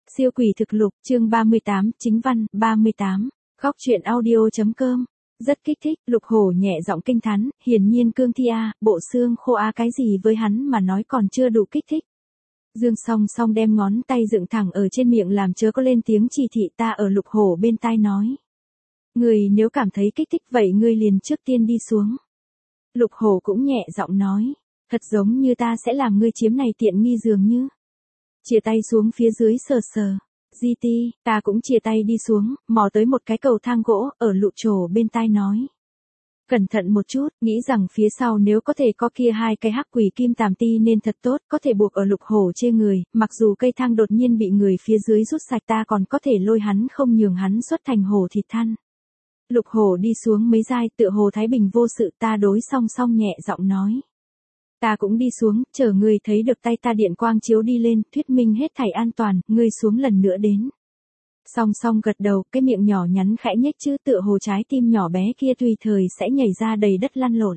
Siêu quỷ thực lục, chương 38, chính văn, 38, góc truyện audio.com. Rất kích thích, Lục Hổ nhẹ giọng kinh thán, hiển nhiên cương thi a, bộ xương khô a cái gì với hắn mà nói còn chưa đủ kích thích. Dương Song Song đem ngón tay dựng thẳng ở trên miệng làm chớ có lên tiếng chỉ thị, ta ở Lục Hổ bên tai nói. Người nếu cảm thấy kích thích vậy ngươi liền trước tiên đi xuống. Lục Hổ cũng nhẹ giọng nói, thật giống như ta sẽ làm ngươi chiếm này tiện nghi dường như. Chia tay xuống phía dưới sờ sờ. GT, ta cũng chia tay đi xuống, mò tới một cái cầu thang gỗ, ở Lục Trổ bên tai nói. Cẩn thận một chút, nghĩ rằng phía sau nếu có thể có kia hai cái hắc quỷ kim tàm ti nên thật tốt, có thể buộc ở Lục Hổ chê người, mặc dù cây thang đột nhiên bị người phía dưới rút sạch ta còn có thể lôi hắn không nhường hắn xuất thành hổ thịt than. Lục Hổ đi xuống mấy giai tựa hồ thái bình vô sự, ta đối Song Song nhẹ giọng nói. Ta cũng đi xuống, chờ ngươi thấy được tay ta điện quang chiếu đi lên, thuyết minh hết thảy an toàn, ngươi xuống lần nữa đến. Song Song gật đầu, cái miệng nhỏ nhắn khẽ nhếch chứ tựa hồ trái tim nhỏ bé kia tùy thời sẽ nhảy ra đầy đất lăn lộn.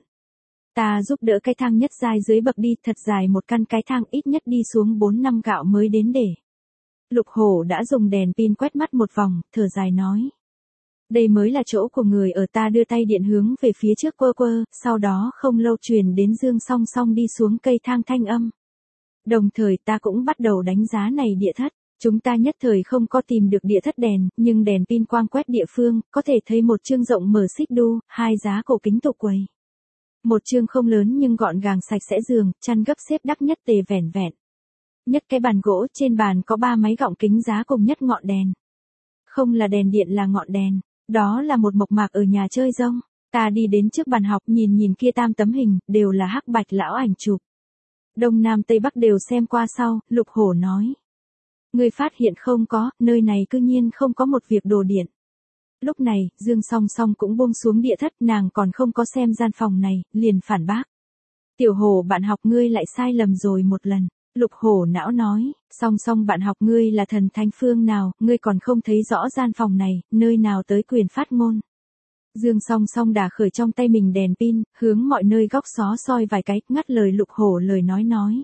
Ta giúp đỡ cái thang nhất dài dưới bậc đi, thật dài một căn cái thang ít nhất đi xuống 4 năm gạo mới đến để. Lục Hổ đã dùng đèn pin quét mắt một vòng, thở dài nói. Đây mới là chỗ của người ở, ta đưa tay điện hướng về phía trước quơ quơ, sau đó không lâu truyền đến Dương Song Song đi xuống cây thang thanh âm. Đồng thời ta cũng bắt đầu đánh giá này địa thất, chúng ta nhất thời không có tìm được địa thất đèn, nhưng đèn pin quang quét địa phương, có thể thấy một chương rộng mở xích đu, hai giá cổ kính tủ quầy. Một chương không lớn nhưng gọn gàng sạch sẽ giường, chăn gấp xếp đắc nhất tề vẻn vẹn. Nhất cái bàn gỗ, trên bàn có 3 máy gọng kính giá cùng nhất ngọn đèn. Không là đèn điện là ngọn đèn. Đó là một mộc mạc ở nhà chơi rông. Ta đi đến trước bàn học nhìn kia tam tấm hình, đều là hắc bạch lão ảnh chụp. Đông Nam Tây Bắc đều xem qua sau, Lục Hổ nói. Người phát hiện không có, nơi này cư nhiên không có một việc đồ điện. Lúc này, Dương Song Song cũng buông xuống địa thất, nàng còn không có xem gian phòng này, liền phản bác. Tiểu Hổ bạn học ngươi lại sai lầm rồi một lần. Lục Hổ não nói, Song Song bạn học ngươi là thần thánh phương nào, ngươi còn không thấy rõ gian phòng này, nơi nào tới quyền phát ngôn. Dương Song Song đả khởi trong tay mình đèn pin, hướng mọi nơi góc xó soi vài cái, ngắt lời Lục Hổ lời nói.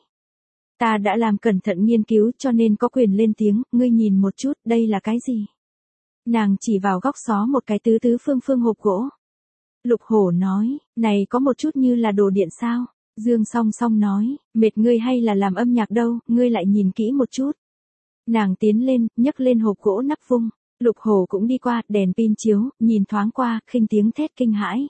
Ta đã làm cẩn thận nghiên cứu cho nên có quyền lên tiếng, ngươi nhìn một chút, đây là cái gì? Nàng chỉ vào góc xó một cái tứ phương hộp gỗ. Lục Hổ nói, này có một chút như là đồ điện sao? Dương Song Song nói, mệt ngươi hay là làm âm nhạc đâu, ngươi lại nhìn kỹ một chút. Nàng tiến lên, nhấc lên hộp gỗ nắp vung. Lục Hổ cũng đi qua, đèn pin chiếu, nhìn thoáng qua, khinh tiếng thét kinh hãi.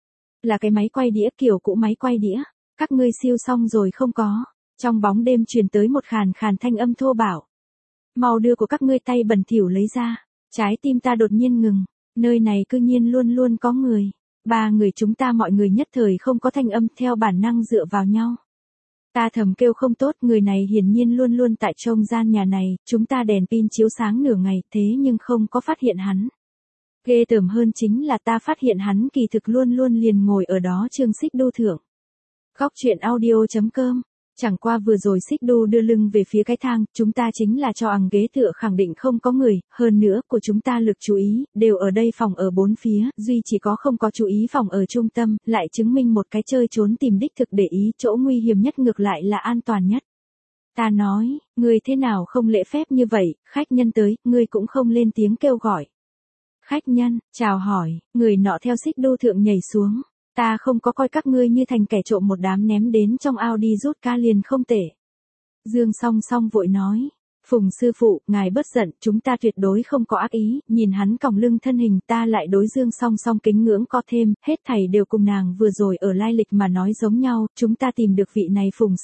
Là cái máy quay đĩa, kiểu cũ máy quay đĩa. Các ngươi siêu xong rồi không có. Trong bóng đêm truyền tới một khàn thanh âm thô bạo. Mau đưa của các ngươi tay bẩn thỉu lấy ra. Trái tim ta đột nhiên ngừng. Nơi này cư nhiên luôn có người. 3 người chúng ta mọi người nhất thời không có thanh âm, theo bản năng dựa vào nhau. Ta thầm kêu không tốt, người này hiển nhiên luôn tại trong gian nhà này, chúng ta đèn pin chiếu sáng nửa ngày, thế nhưng không có phát hiện hắn. Ghê tởm hơn chính là ta phát hiện hắn kỳ thực luôn liền ngồi ở đó chương xích đu thượng. Góc truyện audio.com. Chẳng qua vừa rồi xích đu đưa lưng về phía cái thang, chúng ta chính là cho ằng ghế tựa khẳng định không có người, hơn nữa, của chúng ta lực chú ý, đều ở đây phòng ở 4 phía, duy chỉ có không có chú ý phòng ở trung tâm, lại chứng minh một cái chơi trốn tìm đích thực để ý chỗ nguy hiểm nhất ngược lại là an toàn nhất. Ta nói, ngươi thế nào không lễ phép như vậy, khách nhân tới, ngươi cũng không lên tiếng kêu gọi. Khách nhân, chào hỏi, người nọ theo xích đu thượng nhảy xuống. Ta không có coi các ngươi như thành kẻ trộm một đám ném đến trong ao đi rút ca liền không tệ. Dương Song Song vội nói. Phùng sư phụ, ngài bớt giận, chúng ta tuyệt đối không có ác ý, nhìn hắn còng lưng thân hình ta lại đối Dương Song Song kính ngưỡng có thêm, hết thảy đều cùng nàng vừa rồi ở lai lịch mà nói giống nhau, chúng ta tìm được vị này Phùng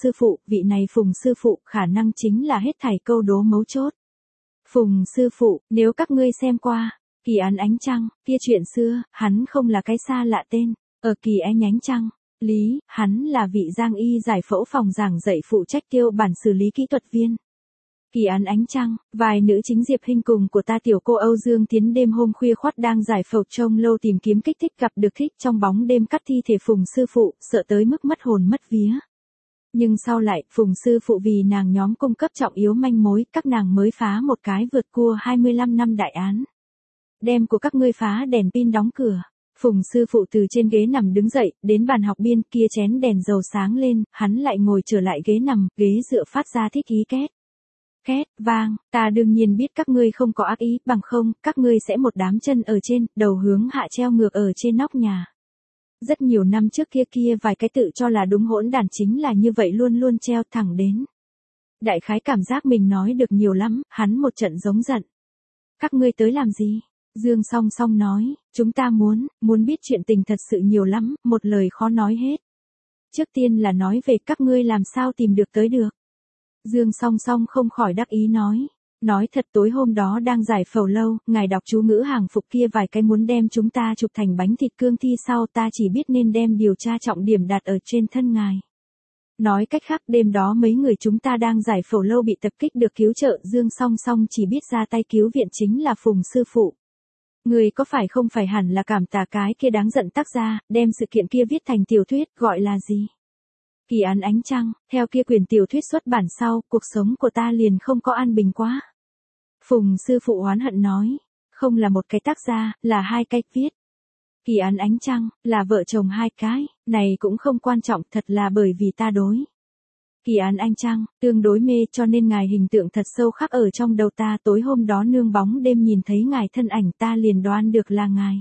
sư phụ, khả năng chính là hết thảy câu đố mấu chốt. Phùng sư phụ, nếu các ngươi xem qua, Kỳ Án Ánh Trăng, kia chuyện xưa, hắn không là cái xa lạ tên. Ở Kỳ Ánh Ánh Trăng, Lý, hắn là vị Giang Y giải phẫu phòng giảng dạy phụ trách tiêu bản xử lý kỹ thuật viên. Kỳ Án Ánh Trăng, vài nữ chính Diệp Hinh cùng của ta tiểu cô Âu Dương Tiến đêm hôm khuya khoắt đang giải phẫu trông lâu tìm kiếm kích thích gặp được thích trong bóng đêm cắt thi thể Phùng sư phụ, sợ tới mức mất hồn mất vía. Nhưng sau lại, Phùng sư phụ vì nàng nhóm cung cấp trọng yếu manh mối, các nàng mới phá một cái vượt cua 25 năm đại án. Đem của các ngươi phá đèn pin đóng cửa. Phùng sư phụ từ trên ghế nằm đứng dậy, đến bàn học biên kia chén đèn dầu sáng lên, hắn lại ngồi trở lại ghế nằm, ghế dựa phát ra thích ý két. Két, vang, ta đương nhiên biết các ngươi không có ác ý, bằng không, các ngươi sẽ một đám chân ở trên, đầu hướng hạ treo ngược ở trên nóc nhà. Rất nhiều năm trước kia vài cái tự cho là đúng hỗn đản chính là như vậy luôn luôn treo thẳng đến. Đại khái cảm giác mình nói được nhiều lắm, hắn một trận giống giận. Các ngươi tới làm gì? Dương Song Song nói, chúng ta muốn biết chuyện tình thật sự nhiều lắm, một lời khó nói hết. Trước tiên là nói về các ngươi làm sao tìm được tới được. Dương Song Song không khỏi đắc ý nói thật tối hôm đó đang giải phẫu lâu, ngài đọc chú ngữ hàng phục kia vài cái muốn đem chúng ta chụp thành bánh thịt cương thi sau ta chỉ biết nên đem điều tra trọng điểm đặt ở trên thân ngài. Nói cách khác đêm đó mấy người chúng ta đang giải phẫu lâu bị tập kích được cứu trợ, Dương Song Song chỉ biết ra tay cứu viện chính là Phùng sư phụ. Người có phải không phải hẳn là cảm tạ cái kia đáng giận tác gia, đem sự kiện kia viết thành tiểu thuyết, gọi là gì? Kỳ án ánh trăng, theo kia quyển tiểu thuyết xuất bản sau, cuộc sống của ta liền không có an bình quá. Phùng sư phụ oán hận nói, không là một cái tác gia, là hai cái viết. Kỳ án ánh trăng, là vợ chồng hai cái, này cũng không quan trọng, thật là bởi vì ta đối. Kỳ án ánh trăng, tương đối mê cho nên ngài hình tượng thật sâu khắc ở trong đầu ta, tối hôm đó nương bóng đêm nhìn thấy ngài thân ảnh ta liền đoán được là ngài.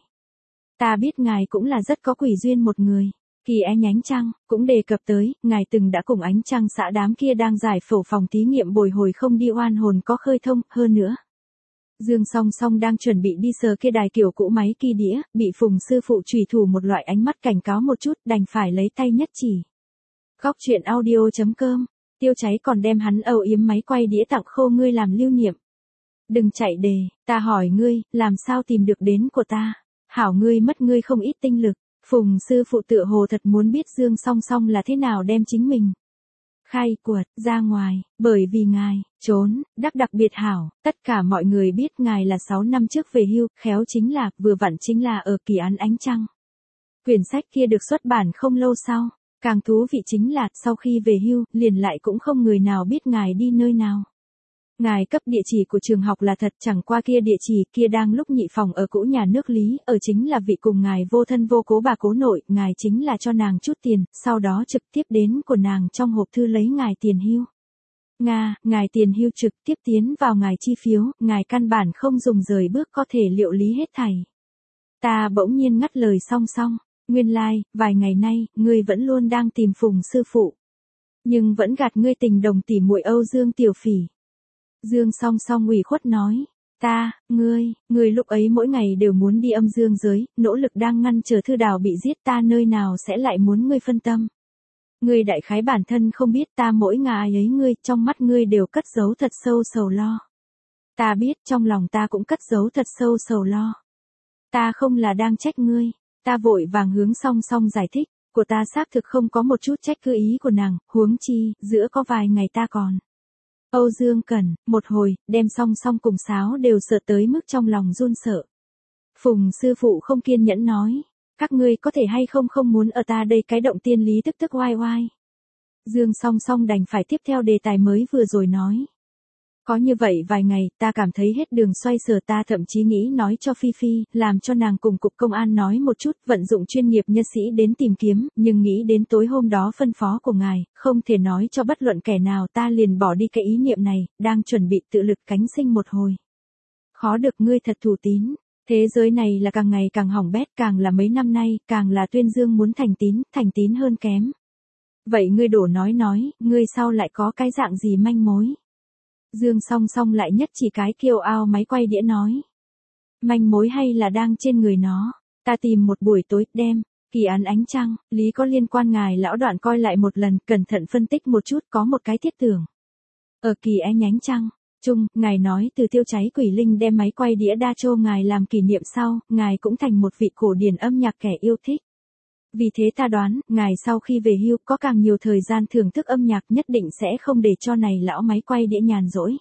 Ta biết ngài cũng là rất có quỷ duyên một người. Kỳ ánh trăng, cũng đề cập tới, ngài từng đã cùng ánh trăng xã đám kia đang giải phẫu phòng thí nghiệm bồi hồi không đi oan hồn có khơi thông, hơn nữa. Dương Song Song đang chuẩn bị đi sờ kia đài kiểu cũ máy kỳ đĩa, bị Phùng sư phụ chủy thủ một loại ánh mắt cảnh cáo một chút, đành phải lấy tay nhất chỉ. Góc truyện audio.com, Tiêu Cháy còn đem hắn âu yếm máy quay đĩa tặng Khô ngươi làm lưu niệm. Đừng chạy đề, ta hỏi ngươi, làm sao tìm được đến của ta? Hảo ngươi mất ngươi không ít tinh lực. Phùng sư phụ tựa hồ thật muốn biết Dương Song Song là thế nào đem chính mình khai quật ra ngoài, bởi vì ngài trốn đặc biệt hảo, tất cả mọi người biết ngài là 6 năm trước về hưu, khéo chính là vừa vặn chính là ở kỳ án ánh trăng. Quyển sách kia được xuất bản không lâu sau, càng thú vị chính là sau khi về hưu, liền lại cũng không người nào biết ngài đi nơi nào. Ngài cấp địa chỉ của trường học là thật, chẳng qua kia địa chỉ kia đang lúc nhị phòng ở cũ nhà nước Lý, ở chính là vị cùng ngài vô thân vô cố bà cố nội, ngài chính là cho nàng chút tiền, sau đó trực tiếp đến của nàng trong hộp thư lấy ngài tiền hưu. Ngài tiền hưu trực tiếp tiến vào ngài chi phiếu, ngài căn bản không dùng rời bước có thể liệu lý hết thảy. Ta bỗng nhiên ngắt lời Song Song, nguyên lai, vài ngày nay, ngươi vẫn luôn đang tìm Phùng sư phụ. Nhưng vẫn gạt ngươi tình đồng tỉ muội Âu Dương Tiểu Phỉ. Dương Song Song ủy khuất nói, ngươi lúc ấy mỗi ngày đều muốn đi âm dương giới, nỗ lực đang ngăn chờ Thư Đào bị giết, ta nơi nào sẽ lại muốn ngươi phân tâm. Ngươi đại khái bản thân không biết ta mỗi ngày ấy ngươi, trong mắt ngươi đều cất giấu thật sâu sầu lo. Ta biết trong lòng ta cũng cất giấu thật sâu sầu lo. Ta không là đang trách ngươi, ta vội vàng hướng Song Song giải thích, của ta xác thực không có một chút trách cứ ý của nàng, huống chi, giữa có vài ngày ta còn. Âu Dương Cẩn, một hồi, đem Song Song cùng Sáo đều sợ tới mức trong lòng run sợ. Phùng sư phụ không kiên nhẫn nói, các ngươi có thể hay không muốn ở ta đây cái động tiên lý tức oai oai. Dương Song Song đành phải tiếp theo đề tài mới vừa rồi nói. Có như vậy vài ngày, ta cảm thấy hết đường xoay sở, ta thậm chí nghĩ nói cho Phi Phi, làm cho nàng cùng cục công an nói một chút, vận dụng chuyên nghiệp nhân sĩ đến tìm kiếm, nhưng nghĩ đến tối hôm đó phân phó của ngài, không thể nói cho bất luận kẻ nào, ta liền bỏ đi cái ý niệm này, đang chuẩn bị tự lực cánh sinh một hồi. Khó được ngươi thật thủ tín, thế giới này là càng ngày càng hỏng bét, càng là mấy năm nay, càng là tuyên dương muốn thành tín hơn kém. Vậy ngươi đổ nói, ngươi sau lại có cái dạng gì manh mối? Dương Song Song lại nhất chỉ cái kiêu ao máy quay đĩa nói. Manh mối hay là đang trên người nó, ta tìm một buổi tối, đem, kỳ án ánh trăng, lý có liên quan ngài lão đoạn coi lại một lần, cẩn thận phân tích một chút, có một cái thiết tưởng. Ở kỳ ánh trăng, chung, ngài nói từ Tiêu Cháy quỷ linh đem máy quay đĩa đa chô ngài làm kỷ niệm sau, ngài cũng thành một vị cổ điển âm nhạc kẻ yêu thích. Vì thế ta đoán, ngài sau khi về hưu có càng nhiều thời gian thưởng thức âm nhạc, nhất định sẽ không để cho này lão máy quay đĩa nhàn rỗi.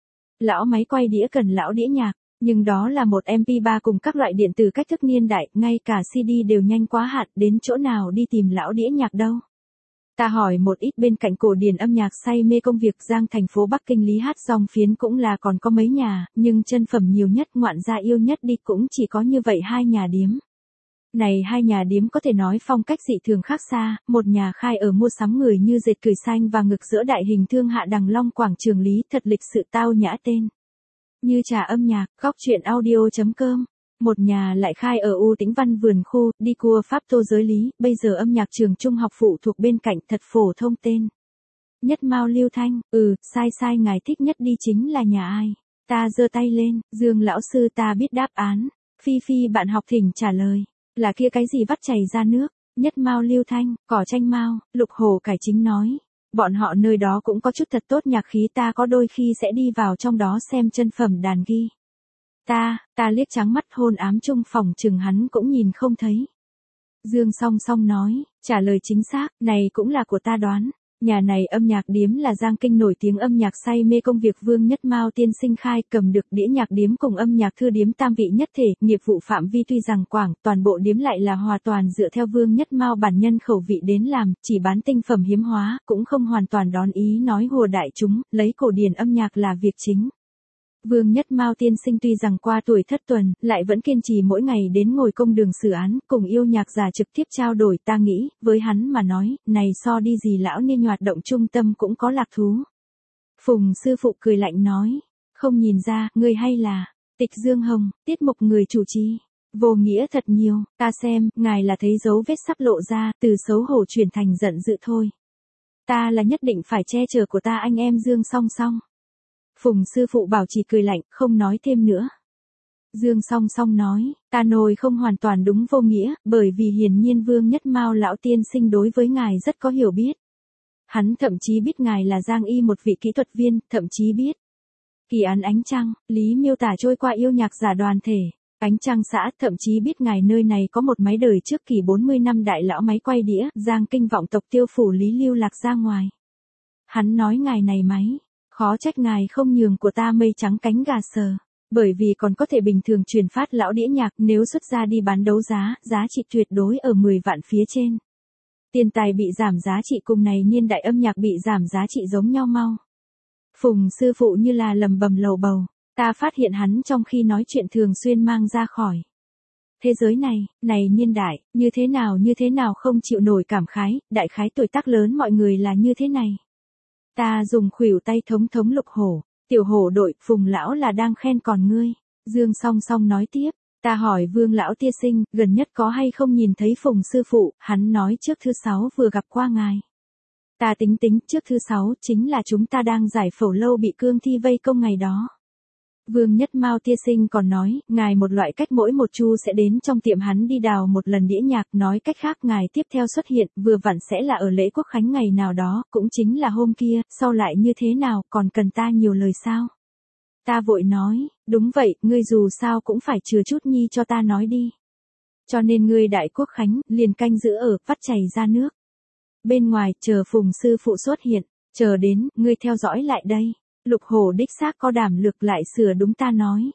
Lão máy quay đĩa cần lão đĩa nhạc, nhưng đó là một MP3 cùng các loại điện tử cách thức niên đại, ngay cả CD đều nhanh quá hạn, đến chỗ nào đi tìm lão đĩa nhạc đâu. Ta hỏi một ít bên cạnh cổ điển âm nhạc say mê công việc Giang thành phố Bắc Kinh Lý Hát dòng phiến cũng là còn có mấy nhà, nhưng chân phẩm nhiều nhất ngoạn gia yêu nhất đi cũng chỉ có như vậy 2 nhà điếm. Này hai nhà điếm có thể nói phong cách dị thường khác xa, một nhà khai ở mua sắm người như dệt cửi xanh và ngực giữa đại hình thương hạ đằng long quảng trường Lý, thật lịch sự tao nhã tên. Như trà âm nhạc, góc truyện audio.com. Một nhà lại khai ở U Tĩnh Văn vườn khu, đi cua Pháp Tô Giới Lý, bây giờ âm nhạc trường trung học phụ thuộc bên cạnh, thật phổ thông tên. Nhất Mao Lưu Thanh, sai ngài thích nhất đi chính là nhà ai? Ta giơ tay lên, Dương lão sư ta biết đáp án. Phi Phi bạn học thỉnh trả lời. Là kia cái gì vắt chảy ra nước? Nhất Mao Lưu Thanh, cỏ tranh mao, Lục Hổ cải chính nói. Bọn họ nơi đó cũng có chút thật tốt nhạc khí, ta có đôi khi sẽ đi vào trong đó xem chân phẩm đàn ghi. Ta liếc trắng mắt hôn ám chung phòng chừng hắn cũng nhìn không thấy. Dương song song nói, trả lời chính xác, này cũng là của ta đoán. Nhà này âm nhạc điếm là Giang Kinh nổi tiếng âm nhạc say mê công việc Vương Nhất Mao tiên sinh khai, cầm được đĩa nhạc điếm cùng âm nhạc thư điếm tam vị nhất thể, nghiệp vụ phạm vi tuy rằng quảng, toàn bộ điếm lại là hoàn toàn dựa theo Vương Nhất Mao bản nhân khẩu vị đến làm, chỉ bán tinh phẩm hiếm hóa, cũng không hoàn toàn đón ý nói hùa đại chúng, lấy cổ điển âm nhạc là việc chính. Vương Nhất Mao tiên sinh tuy rằng qua tuổi thất tuần, lại vẫn kiên trì mỗi ngày đến ngồi công đường xử án, cùng yêu nhạc giả trực tiếp trao đổi, ta nghĩ, với hắn mà nói, này so đi gì lão niên hoạt động trung tâm cũng có lạc thú. Phùng sư phụ cười lạnh nói, không nhìn ra, người hay là, Tịch Dương Hồng, tiết mục người chủ trì. Vô nghĩa thật nhiều, ta xem, ngài là thấy dấu vết sắp lộ ra, từ xấu hổ chuyển thành giận dữ thôi. Ta là nhất định phải che chở của ta anh em Dương song song. Phùng sư phụ bảo trì cười lạnh, không nói thêm nữa. Dương song song nói, ta nồi không hoàn toàn đúng vô nghĩa, bởi vì hiển nhiên Vương Nhất Mao lão tiên sinh đối với ngài rất có hiểu biết. Hắn thậm chí biết ngài là Giang Y một vị kỹ thuật viên, thậm chí biết. Kỳ án Ánh Trăng, Lý miêu tả trôi qua yêu nhạc giả đoàn thể. Ánh Trăng xã thậm chí biết ngài nơi này có một máy đời trước kỳ 40 năm đại lão máy quay đĩa, Giang Kinh vọng tộc tiêu phủ Lý lưu lạc ra ngoài. Hắn nói ngài này máy. Khó trách ngài không nhường của ta mây trắng cánh gà sờ, bởi vì còn có thể bình thường truyền phát lão đĩa nhạc, nếu xuất ra đi bán đấu giá, giá trị tuyệt đối ở 10 vạn phía trên. Tiền tài bị giảm giá trị cùng này niên đại âm nhạc bị giảm giá trị giống nhau mau. Phùng sư phụ như là lầm bầm lầu bầu, ta phát hiện hắn trong khi nói chuyện thường xuyên mang ra khỏi. Thế giới này niên đại, như thế nào không chịu nổi cảm khái, đại khái tuổi tác lớn mọi người là như thế này. Ta dùng khuỷu tay thống Lục Hổ, tiểu hổ đội, Phùng lão là đang khen còn ngươi. Dương song song nói tiếp, ta hỏi Vương lão tiên sinh, gần nhất có hay không nhìn thấy Phùng sư phụ, hắn nói trước thứ 6 vừa gặp qua ngài. Ta tính trước thứ 6 chính là chúng ta đang giải phẫu lâu bị cương thi vây công ngày đó. Vương Nhất Mao tiên sinh còn nói, ngài một loại cách mỗi một chu sẽ đến trong tiệm hắn đi đào một lần đĩa nhạc, nói cách khác ngài tiếp theo xuất hiện, vừa vặn sẽ là ở lễ quốc khánh ngày nào đó, cũng chính là hôm kia, sau lại như thế nào, còn cần ta nhiều lời sao? Ta vội nói, đúng vậy, ngươi dù sao cũng phải chừa chút nhi cho ta nói đi. Cho nên ngươi đại quốc khánh, liền canh giữ ở, vắt chảy ra nước. Bên ngoài, chờ Phùng sư phụ xuất hiện, chờ đến, ngươi theo dõi lại đây. Lục Hổ đích xác có đảm lực lại sửa đúng ta nói.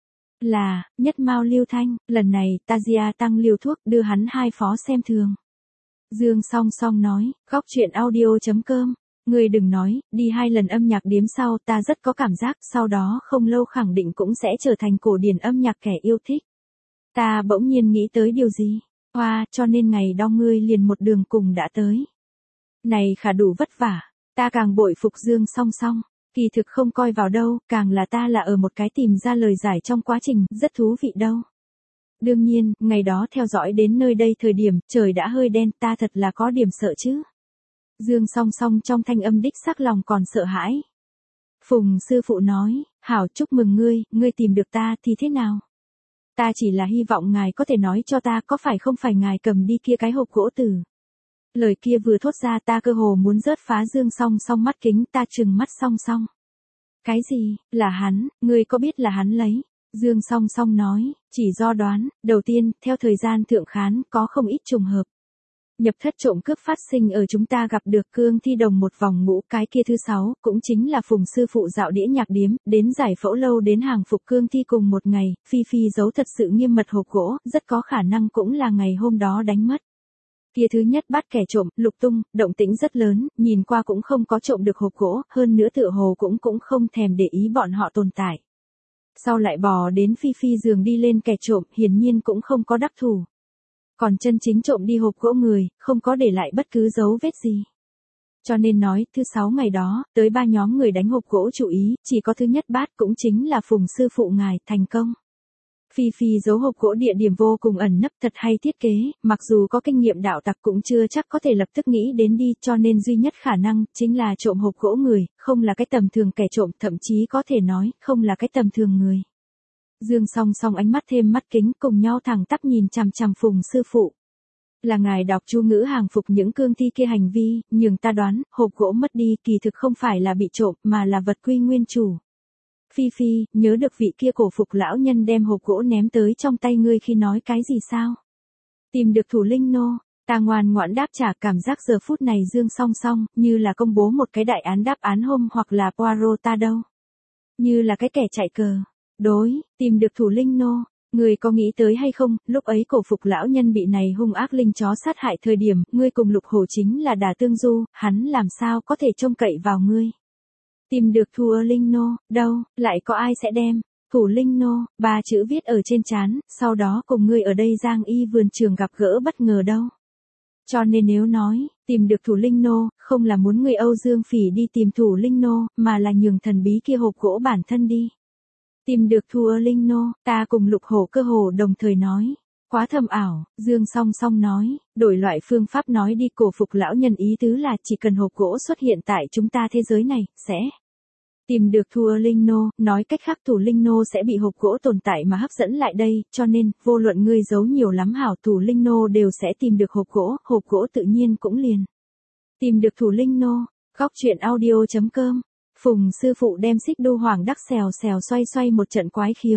Là, Nhất Mao Lưu Thanh, lần này, ta gia tăng liều thuốc đưa hắn 2 phó xem thường. Dương song song nói, góc truyện audio.com. Người đừng nói, đi 2 lần âm nhạc điếm sau ta rất có cảm giác, sau đó không lâu khẳng định cũng sẽ trở thành cổ điển âm nhạc kẻ yêu thích. Ta bỗng nhiên nghĩ tới điều gì? Cho nên ngày đó ngươi liền một đường cùng đã tới. Này khả đủ vất vả, ta càng bội phục Dương song song. Kỳ thực không coi vào đâu, càng là ta là ở một cái tìm ra lời giải trong quá trình, rất thú vị đâu. Đương nhiên, ngày đó theo dõi đến nơi đây thời điểm, trời đã hơi đen, ta thật là có điểm sợ chứ. Dương song song trong thanh âm đích xác lòng còn sợ hãi. Phùng sư phụ nói, hảo chúc mừng ngươi tìm được ta thì thế nào? Ta chỉ là hy vọng ngài có thể nói cho ta có phải không phải ngài cầm đi kia cái hộp gỗ tử. Lời kia vừa thốt ra ta cơ hồ muốn rớt phá Dương song song mắt kính, ta trừng mắt song song. Cái gì, là hắn, ngươi có biết là hắn lấy? Dương song song nói, chỉ do đoán, đầu tiên, theo thời gian thượng khán, có không ít trùng hợp. Nhập thất trộm cướp phát sinh ở chúng ta gặp được cương thi đồng một vòng ngũ, cái kia thứ 6, cũng chính là Phùng sư phụ dạo đĩa nhạc điếm, đến giải phẫu lâu đến hàng phục cương thi cùng một ngày, Phi Phi giấu thật sự nghiêm mật hộp gỗ, rất có khả năng cũng là ngày hôm đó đánh mất. Kia thứ nhất bắt kẻ trộm, lục tung, động tĩnh rất lớn, nhìn qua cũng không có trộm được hộp gỗ, hơn nữa tựa hồ cũng không thèm để ý bọn họ tồn tại. Sau lại bò đến Phi Phi giường đi lên kẻ trộm, hiển nhiên cũng không có đắc thủ. Còn chân chính trộm đi hộp gỗ người, không có để lại bất cứ dấu vết gì. Cho nên nói, thứ 6 ngày đó, tới 3 nhóm người đánh hộp gỗ chủ ý, chỉ có thứ nhất bát cũng chính là Phùng sư phụ ngài, thành công. Phi Phi giấu hộp gỗ địa điểm vô cùng ẩn nấp thật hay thiết kế, mặc dù có kinh nghiệm đạo tặc cũng chưa chắc có thể lập tức nghĩ đến đi, cho nên duy nhất khả năng, chính là trộm hộp gỗ người, không là cái tầm thường kẻ trộm, thậm chí có thể nói, không là cái tầm thường người. Dương Song Song ánh mắt thêm mắt kính cùng nhau thẳng tắp nhìn chằm chằm Phùng sư phụ. Là ngài đọc chú ngữ hàng phục những cương thi kia hành vi, nhưng ta đoán, hộp gỗ mất đi kỳ thực không phải là bị trộm mà là vật quy nguyên chủ. Phi Phi, nhớ được vị kia cổ phục lão nhân đem hộp gỗ ném tới trong tay ngươi khi nói cái gì sao? Tìm được thủ linh nô, ta ngoan ngoãn đáp trả, cảm giác giờ phút này Dương Song Song, như là công bố một cái đại án đáp án hôm hoặc là Poirot ta đâu. Như là cái kẻ chạy cờ. Đối, tìm được thủ linh nô. Ngươi có nghĩ tới hay không, lúc ấy cổ phục lão nhân bị này hung ác linh chó sát hại thời điểm, ngươi cùng Lục Hổ chính là Đả Tương Du, hắn làm sao có thể trông cậy vào ngươi. Tìm được thua linh nô, đâu, lại có ai sẽ đem, thủ linh nô, 3 chữ viết ở trên trán, sau đó cùng ngươi ở đây Giang Y vườn trường gặp gỡ bất ngờ đâu. Cho nên nếu nói, tìm được thủ linh nô, không là muốn ngươi Âu Dương Phỉ đi tìm thủ linh nô, mà là nhường thần bí kia hộp gỗ bản thân đi. Tìm được thua linh nô, ta cùng Lục Hổ cơ hồ đồng thời nói. Quá thâm ảo, Dương Song Song nói, đổi loại phương pháp nói đi, cổ phục lão nhân ý tứ là chỉ cần hộp gỗ xuất hiện tại chúng ta thế giới này, sẽ tìm được thua linh nô, nói cách khác thủ linh nô sẽ bị hộp gỗ tồn tại mà hấp dẫn lại đây, cho nên, vô luận ngươi giấu nhiều lắm hảo, thủ linh nô đều sẽ tìm được hộp gỗ tự nhiên cũng liền. Tìm được thủ linh nô, góc truyện audio.com, Phùng sư phụ đem xích đu hoàng đắc xèo xèo xoay xoay một trận quái khiếu.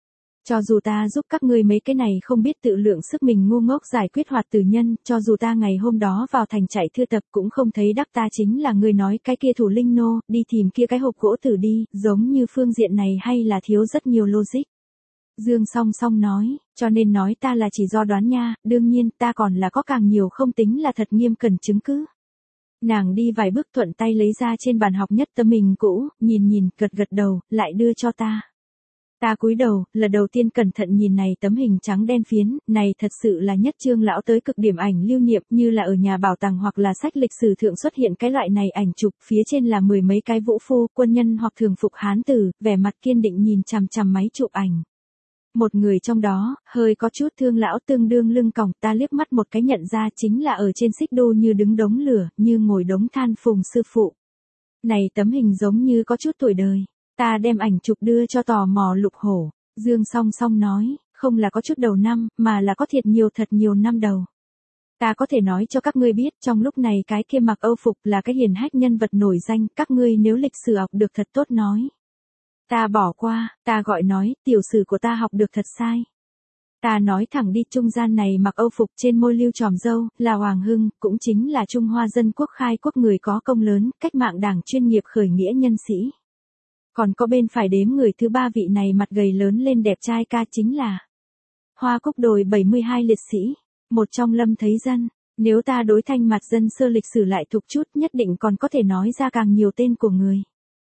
Cho dù ta giúp các ngươi mấy cái này không biết tự lượng sức mình ngu ngốc giải quyết hoạt tử nhân, cho dù ta ngày hôm đó vào thành chạy thư tập cũng không thấy đắc ta chính là người nói cái kia thủ linh nô, đi tìm kia cái hộp gỗ tử đi, giống như phương diện này hay là thiếu rất nhiều logic. Dương Song Song nói, cho nên nói ta là chỉ do đoán nha, đương nhiên ta còn là có càng nhiều không tính là thật nghiêm cẩn chứng cứ. Nàng đi vài bước thuận tay lấy ra trên bàn học nhất tấm hình cũ, nhìn, gật đầu, lại đưa cho ta. Ta cúi đầu, lần đầu tiên cẩn thận nhìn này tấm hình trắng đen phiến, này thật sự là nhất Trương lão tới cực điểm ảnh lưu niệm, như là ở nhà bảo tàng hoặc là sách lịch sử thượng xuất hiện cái loại này ảnh chụp, phía trên là 10 mấy cái vũ phu, quân nhân hoặc thường phục hán tử, vẻ mặt kiên định nhìn chằm chằm máy chụp ảnh. Một người trong đó, hơi có chút thương lão tương đương lưng còng, ta liếc mắt một cái nhận ra chính là ở trên xích đu như đứng đống lửa, như ngồi đống than Phùng sư phụ. Này tấm hình giống như có chút tuổi đời. Ta đem ảnh chụp đưa cho tò mò Lục Hổ. Dương Song Song nói, không là có chút đầu năm, mà là có thật nhiều năm đầu. Ta có thể nói cho các ngươi biết, trong lúc này cái kia mặc Âu phục là cái hiển hách nhân vật nổi danh, các ngươi nếu lịch sử học được thật tốt nói. Ta bỏ qua, ta gọi nói, tiểu sử của ta học được thật sai. Ta nói thẳng đi, trung gian này mặc Âu phục trên môi lưu tròm râu, là Hoàng Hưng, cũng chính là Trung Hoa dân quốc khai quốc người có công lớn, cách mạng đảng chuyên nghiệp khởi nghĩa nhân sĩ. Còn có bên phải đếm người thứ 3 vị này mặt gầy lớn lên đẹp trai ca chính là Hoa Cúc đồi 72 liệt sĩ, một trong Lâm Thấy Dân. Nếu ta đối thanh mặt dân sơ lịch sử lại thuộc chút nhất định còn có thể nói ra càng nhiều tên của người.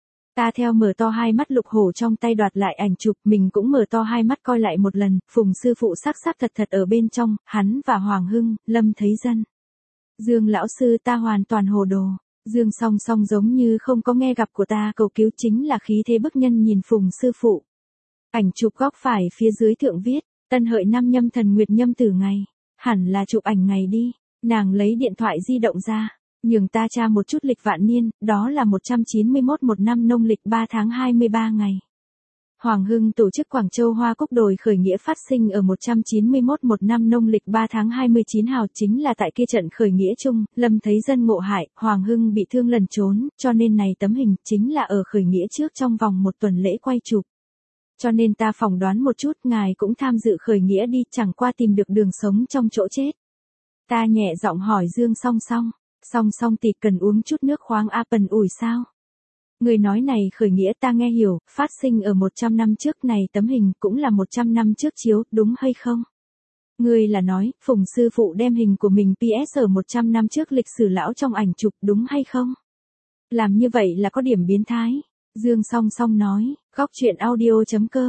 Ta theo mở to hai mắt Lục Hổ trong tay đoạt lại ảnh chụp, mình cũng mở to hai mắt coi lại một lần, Phùng sư phụ sắc thật ở bên trong, hắn và Hoàng Hưng, Lâm Thấy Dân. Dương lão sư ta hoàn toàn hồ đồ. Dương Song Song giống như không có nghe gặp của ta, cầu cứu chính là khí thế bức nhân nhìn Phùng sư phụ. Ảnh chụp góc phải phía dưới thượng viết, Tân Hợi năm Nhâm Thần Nguyệt Nhâm Tử ngày, hẳn là chụp ảnh ngày đi. Nàng lấy điện thoại di động ra, nhường ta tra một chút lịch vạn niên, đó là 191 một năm nông lịch 3 tháng 23 ngày. Hoàng Hưng tổ chức Quảng Châu Hoa Cúc đồi khởi nghĩa phát sinh ở 191 một năm nông lịch 3 tháng 29 hào, chính là tại kia trận khởi nghĩa chung, Lâm Thấy Dân ngộ hại, Hoàng Hưng bị thương lần trốn, cho nên này tấm hình chính là ở khởi nghĩa trước trong vòng một tuần lễ quay chụp. Cho nên ta phỏng đoán một chút, ngài cũng tham dự khởi nghĩa đi, chẳng qua tìm được đường sống trong chỗ chết. Ta nhẹ giọng hỏi Dương Song Song, Song Song tịt cần uống chút nước khoáng Apen ủi sao? Người nói này khởi nghĩa ta nghe hiểu, phát sinh ở 100 năm trước, này tấm hình cũng là 100 năm trước chiếu, đúng hay không? Người là nói, Phùng sư phụ đem hình của mình PS ở 100 năm trước lịch sử lão trong ảnh chụp, đúng hay không? Làm như vậy là có điểm biến thái. Dương Song Song nói, góc truyện audio.com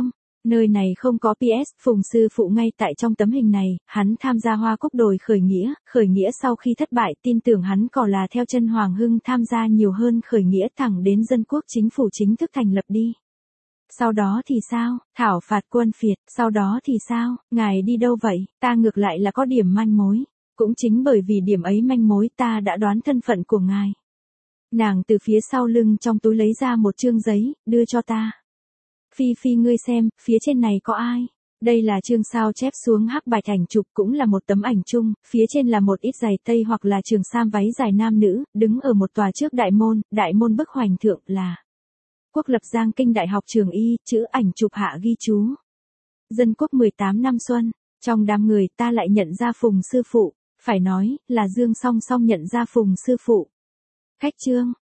Nơi này không có PS, Phùng sư phụ ngay tại trong tấm hình này, hắn tham gia Hoa Cúc đồi khởi nghĩa sau khi thất bại tin tưởng hắn còn là theo chân Hoàng Hưng tham gia nhiều hơn khởi nghĩa thẳng đến dân quốc chính phủ chính thức thành lập đi. Sau đó thì sao, thảo phạt quân phiệt, sau đó thì sao, ngài đi đâu vậy, ta ngược lại là có điểm manh mối, cũng chính bởi vì điểm ấy manh mối ta đã đoán thân phận của ngài. Nàng từ phía sau lưng trong túi lấy ra một chương giấy, đưa cho ta. Phi Phi ngươi xem, phía trên này có ai? Đây là chương sao chép xuống hắc bạch ảnh chụp cũng là một tấm ảnh chung, phía trên là một ít giày tây hoặc là trường sam váy dài nam nữ, đứng ở một tòa trước đại môn bức hoành thượng là Quốc lập Giang Kinh Đại học Trường Y, chữ ảnh chụp hạ ghi chú. Dân quốc 18 năm xuân, trong đám người ta lại nhận ra Phùng sư phụ, phải nói là Dương Song Song nhận ra Phùng sư phụ. Khách trương,